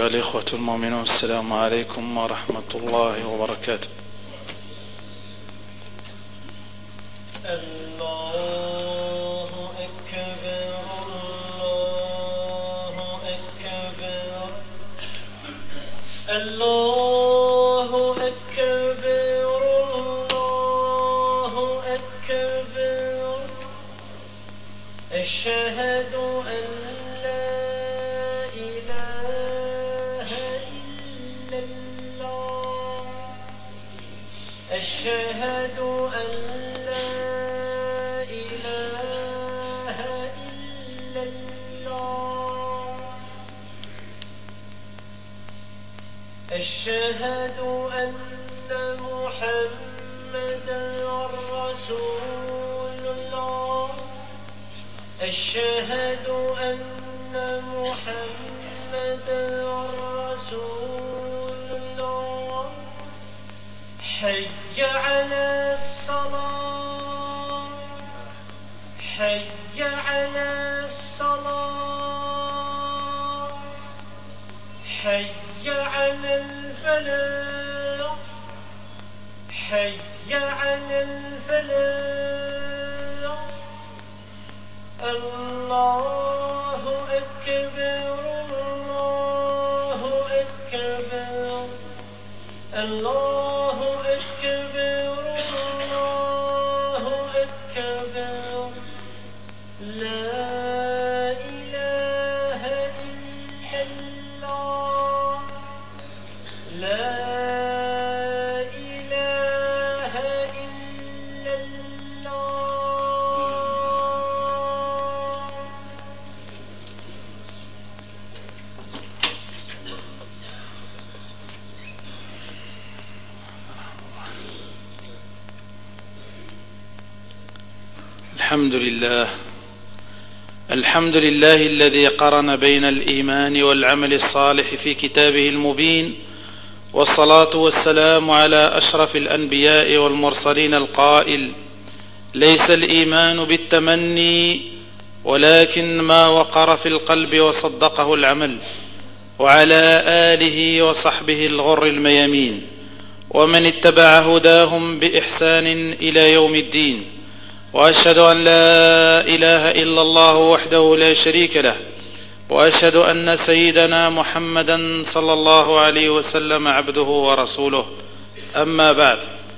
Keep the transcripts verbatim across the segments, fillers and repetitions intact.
أيها الإخوة المؤمنون، السلام عليكم ورحمة الله وبركاته. الله أكبر الله أكبر الله أكبر الله أكبر أشهد أن لا إله إلا الله أشهد أن لا إله إلا الله أشهد أن محمدا رسول الله أشهد أن محمدا رسول الله حي على الصلاة حي على الصلاة حي على الفلاح حي على الفلاح الله أكبر الله أكبر الله أكبر الله أكبر لا إله إلا الله لا إله إلا الله. الحمد لله الحمد لله الذي قرن بين الإيمان والعمل الصالح في كتابه المبين، والصلاة والسلام على أشرف الأنبياء والمرسلين القائل: ليس الإيمان بالتمني ولكن ما وقر في القلب وصدقه العمل. وعلى آله وصحبه الغر الميامين ومن اتبع هداهم بإحسان إلى يوم الدين. وأشهد أن لا إله إلا الله وحده لا شريك له، وأشهد أن سيدنا محمدا صلى الله عليه وسلم عبده ورسوله. أما بعد،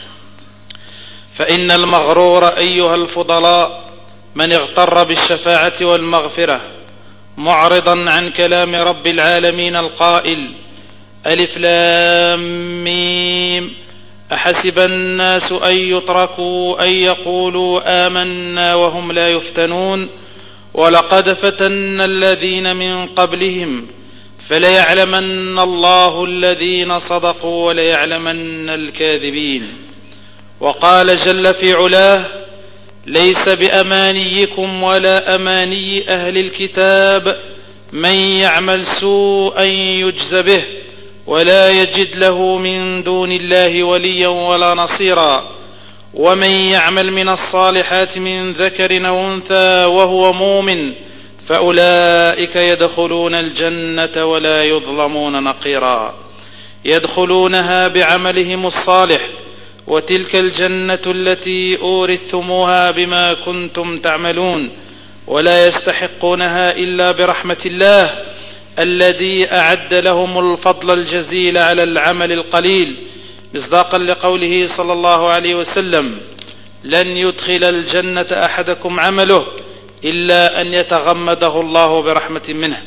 فإن المغرور أيها الفضلاء من اغتر بالشفاعة والمغفرة معرضا عن كلام رب العالمين القائل: ألف لام ميم أحسب الناس أن يتركوا أن يقولوا آمنا وهم لا يفتنون ولقد فتنا الذين من قبلهم فليعلمن الله الذين صدقوا وليعلمن الكاذبين. وقال جل في علاه: ليس بأمانيكم ولا أماني أهل الكتاب من يعمل سوءا يجز به ولا يجد له من دون الله وليا ولا نصيرا. ومن يعمل من الصالحات من ذكر أو أنثى وهو مؤمن فأولئك يدخلون الجنة ولا يظلمون نقيرا. يدخلونها بعملهم الصالح، وتلك الجنة التي أورثتموها بما كنتم تعملون، ولا يستحقونها إلا برحمة الله الذي أعد لهم الفضل الجزيل على العمل القليل، مصداقا لقوله صلى الله عليه وسلم: لن يدخل الجنة أحدكم عمله إلا أن يتغمده الله برحمة منه.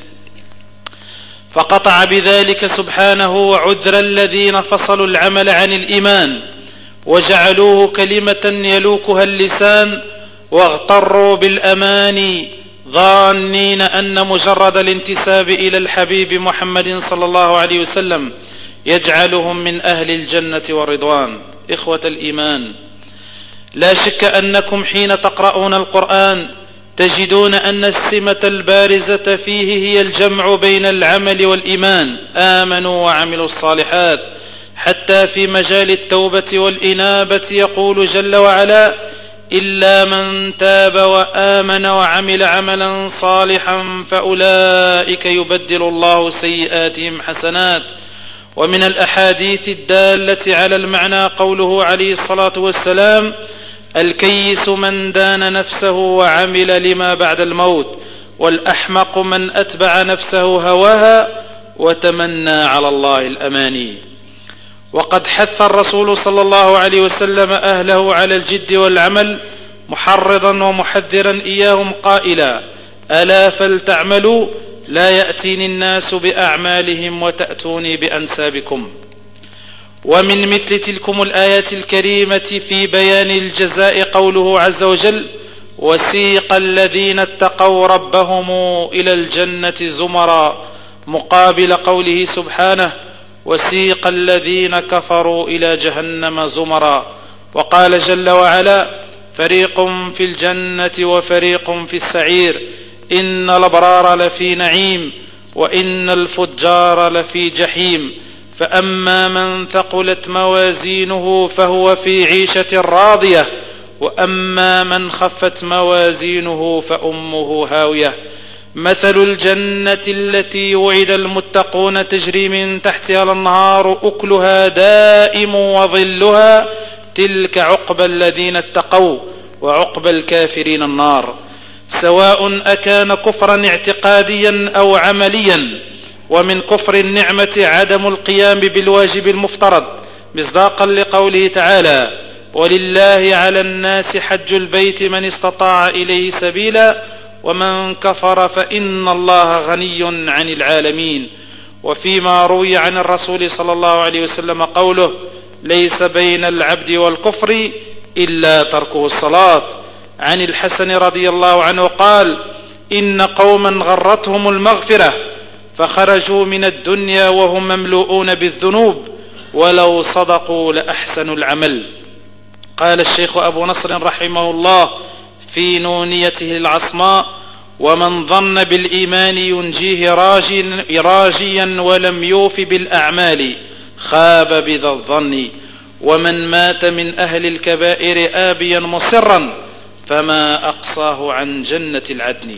فقطع بذلك سبحانه عذر الذين فصلوا العمل عن الإيمان وجعلوه كلمة يلوكها اللسان، واغتروا بالأماني ظانين أن مجرد الانتساب إلى الحبيب محمد صلى الله عليه وسلم يجعلهم من أهل الجنة والرضوان. إخوة الإيمان، لا شك أنكم حين تقرؤون القرآن تجدون أن السمة البارزة فيه هي الجمع بين العمل والإيمان، آمنوا وعملوا الصالحات. حتى في مجال التوبة والإنابة يقول جل وعلا: إلا من تاب وآمن وعمل عملا صالحا فأولئك يبدل الله سيئاتهم حسنات. ومن الأحاديث الدالة على المعنى قوله عليه الصلاة والسلام: الكيس من دان نفسه وعمل لما بعد الموت، والأحمق من أتبع نفسه هواها وتمنى على الله الأماني. وقد حث الرسول صلى الله عليه وسلم أهله على الجد والعمل، محرضا ومحذرا إياهم قائلا: ألا فلتعملوا لا يأتيني الناس بأعمالهم وتأتوني بأنسابكم. ومن مثل تلكم الآيات الكريمة في بيان الجزاء قوله عز وجل: وسيق الذين اتقوا ربهم إلى الجنة زمرا، مقابل قوله سبحانه: وسيق الذين كفروا إلى جهنم زمرا. وقال جل وعلا: فريق في الجنة وفريق في السعير، إن الأبرار لفي نعيم وإن الفجار لفي جحيم. فأما من ثقلت موازينه فهو في عيشة راضية، وأما من خفت موازينه فأمه هاوية. مثل الجنة التي وعد المتقون تجري من تحتها الأنهار أكلها دائم وظلها، تلك عقبى الذين اتقوا، وعقبى الكافرين النار. سواء أكان كفرا اعتقاديا أو عمليا. ومن كفر النعمة عدم القيام بالواجب المفترض، مصداقا لقوله تعالى: ولله على الناس حج البيت من استطاع إليه سبيلا ومن كفر فإن الله غني عن العالمين. وفيما روي عن الرسول صلى الله عليه وسلم قوله: ليس بين العبد والكفر إلا تركه الصلاة. عن الحسن رضي الله عنه قال: إن قوما غرتهم المغفرة فخرجوا من الدنيا وهم مملوءون بالذنوب، ولو صدقوا لأحسنوا العمل. قال الشيخ أبو نصر رحمه الله في نونيته العصماء: ومن ظن بالإيمان ينجيه راجيا, راجيا ولم يوف بالأعمال خاب بذا الظن، ومن مات من أهل الكبائر آبيا مصرا فما أقصاه عن جنة العدن.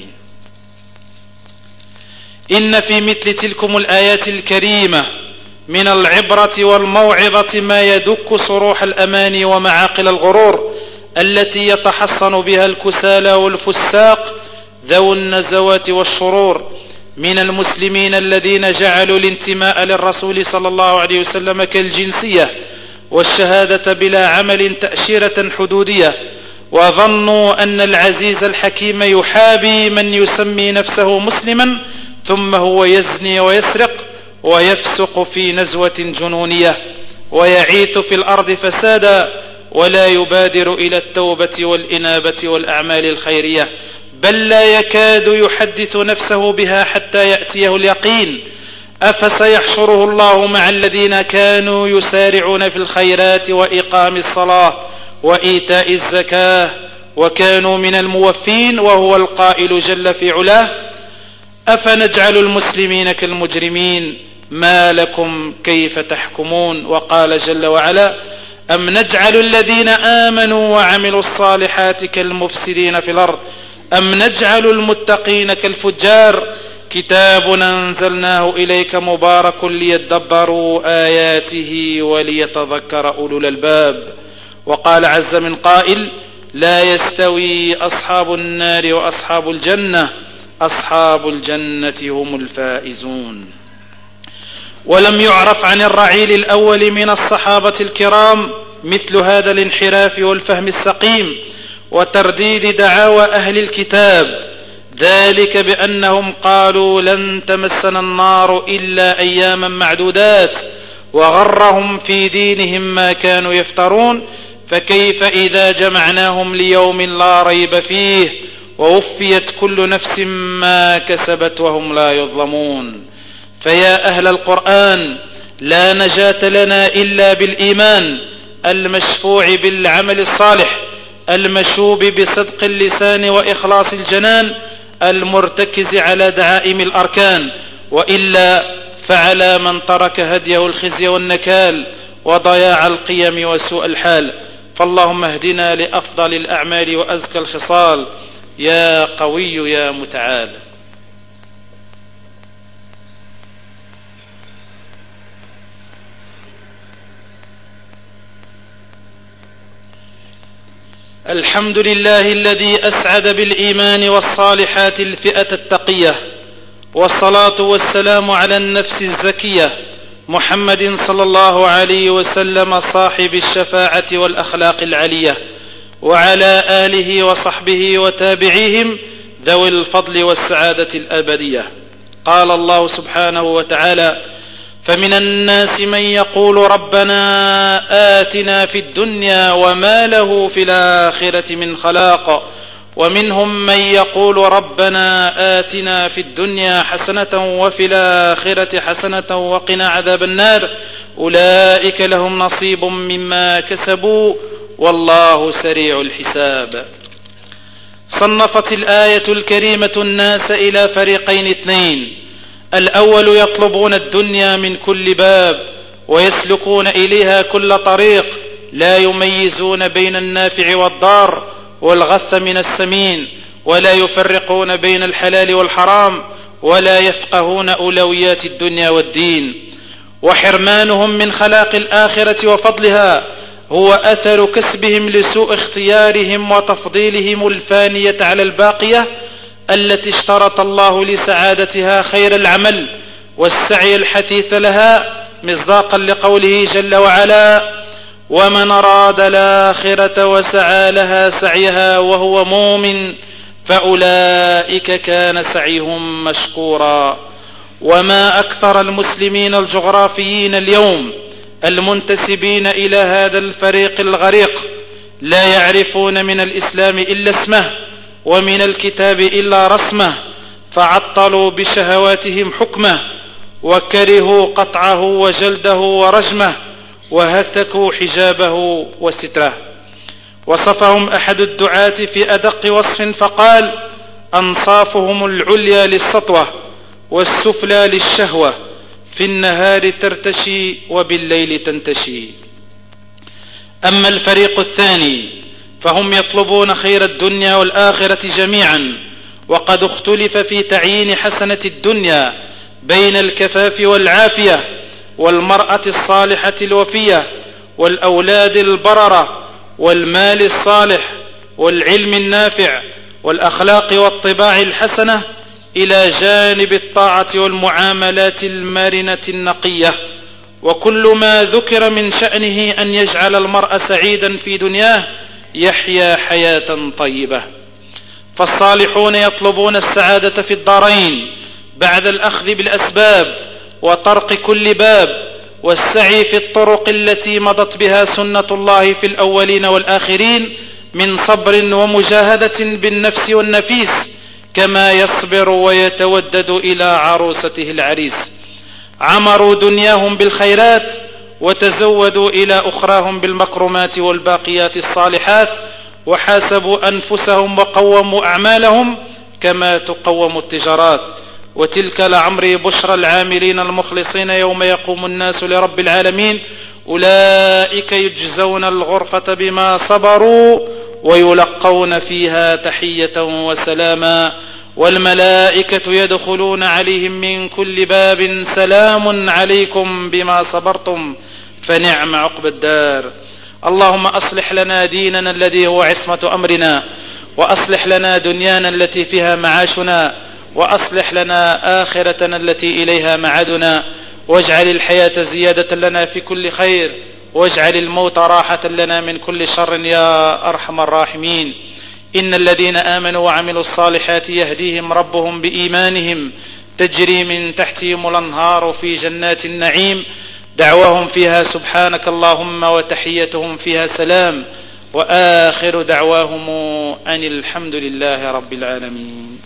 إن في مثل تلكم الآيات الكريمة من العبرة والموعظة ما يدك صروح الأماني ومعاقل الغرور التي يتحصن بها الكسالى والفساق ذو النزوات والشرور من المسلمين الذين جعلوا الانتماء للرسول صلى الله عليه وسلم كالجنسية، والشهادة بلا عمل تأشيرة حدودية، وظنوا أن العزيز الحكيم يحابي من يسمي نفسه مسلما ثم هو يزني ويسرق ويفسق في نزوة جنونية ويعيث في الأرض فسادا، ولا يبادر إلى التوبة والإنابة والأعمال الخيرية، بل لا يكاد يحدث نفسه بها حتى يأتيه اليقين. أفسيحشره الله مع الذين كانوا يسارعون في الخيرات وإقام الصلاة وإيتاء الزكاة وكانوا من الموفين، وهو القائل جل في علاه: أفنجعل المسلمين كالمجرمين ما لكم كيف تحكمون. وقال جل وعلا: أم نجعل الذين آمنوا وعملوا الصالحات كالمفسدين في الأرض أم نجعل المتقين كالفجار. كتاب أنزلناه إليك مبارك ليدبروا آياته وليتذكر أولو الألباب. وقال عز من قائل: لا يستوي أصحاب النار وأصحاب الجنة أصحاب الجنة هم الفائزون. ولم يعرف عن الرعيل الأول من الصحابة الكرام مثل هذا الانحراف والفهم السقيم وترديد دعاوى أهل الكتاب، ذلك بأنهم قالوا لن تمسنا النار إلا أياما معدودات، وغرهم في دينهم ما كانوا يفترون، فكيف إذا جمعناهم ليوم لا ريب فيه ووفيت كل نفس ما كسبت وهم لا يظلمون. فيا أهل القرآن، لا نجاة لنا إلا بالإيمان المشفوع بالعمل الصالح المشوب بصدق اللسان وإخلاص الجنان المرتكز على دعائم الأركان، وإلا فعلى من ترك هديه الخزي والنكال وضياع القيم وسوء الحال. فاللهم اهدنا لأفضل الأعمال وأزكى الخصال يا قوي يا متعال. الحمد لله الذي أسعد بالإيمان والصالحات الفئة التقية، والصلاة والسلام على النفس الزكية محمد صلى الله عليه وسلم صاحب الشفاعة والأخلاق العلية، وعلى آله وصحبه وتابعيهم ذوي الفضل والسعادة الأبدية. قال الله سبحانه وتعالى: فمن الناس من يقول ربنا آتنا في الدنيا وما له في الآخرة من خلاق، ومنهم من يقول ربنا آتنا في الدنيا حسنة وفي الآخرة حسنة وقنا عذاب النار، أولئك لهم نصيب مما كسبوا والله سريع الحساب. صنفت الآية الكريمة الناس إلى فريقين اثنين: الأول يطلبون الدنيا من كل باب ويسلكون إليها كل طريق، لا يميزون بين النافع والضار والغث من السمين، ولا يفرقون بين الحلال والحرام، ولا يفقهون أولويات الدنيا والدين. وحرمانهم من خلاق الآخرة وفضلها هو أثر كسبهم لسوء اختيارهم وتفضيلهم الفانية على الباقية التي اشترط الله لسعادتها خير العمل والسعي الحثيث لها، مصداقا لقوله جل وعلا: ومن أراد الآخرة وسعى لها سعيها وهو مؤمن فأولئك كان سعيهم مشكورا. وما أكثر المسلمين الجغرافيين اليوم المنتسبين إلى هذا الفريق الغريق لا يعرفون من الإسلام إلا اسمه ومن الكتاب إلا رسمه، فعطلوا بشهواتهم حكمه، وكرهوا قطعه وجلده ورجمه، وهتكوا حجابه وستره. وصفهم أحد الدعاة في أدق وصف فقال: أنصافهم العليا للسطوة والسفلى للشهوة، في النهار ترتشي وبالليل تنتشي. أما الفريق الثاني فهم يطلبون خير الدنيا والآخرة جميعا، وقد اختلف في تعيين حسنة الدنيا بين الكفاف والعافية والمرأة الصالحة الوفية والأولاد البررة والمال الصالح والعلم النافع والأخلاق والطباع الحسنة، إلى جانب الطاعة والمعاملات المرنة النقية. وكل ما ذكر من شأنه أن يجعل المرء سعيدا في دنياه يحيا حياة طيبة. فالصالحون يطلبون السعادة في الدارين بعد الأخذ بالأسباب وطرق كل باب والسعي في الطرق التي مضت بها سنة الله في الأولين والآخرين من صبر ومجاهدة بالنفس والنفيس، كما يصبر ويتودد إلى عروسته العريس. عمروا دنياهم بالخيرات وتزودوا إلى أخراهم بالمكرمات والباقيات الصالحات، وحاسبوا أنفسهم وقوموا أعمالهم كما تقوم التجارات. وتلك لعمري بشرى العاملين المخلصين يوم يقوم الناس لرب العالمين، أولئك يجزون الغرفة بما صبروا ويلقون فيها تحية وسلاما، والملائكة يدخلون عليهم من كل باب سلام عليكم بما صبرتم فنعم عقبى الدار. اللهم أصلح لنا ديننا الذي هو عصمة أمرنا، وأصلح لنا دنيانا التي فيها معاشنا، وأصلح لنا آخرتنا التي إليها معادنا، واجعل الحياة زيادة لنا في كل خير، واجعل الموت راحة لنا من كل شر يا أرحم الراحمين. إن الذين آمنوا وعملوا الصالحات يهديهم ربهم بإيمانهم، تجري من تحتهم الأنهار في جنات النعيم، دعواهم فيها سبحانك اللهم وتحيتهم فيها سلام، وآخر دعواهم أن الحمد لله رب العالمين.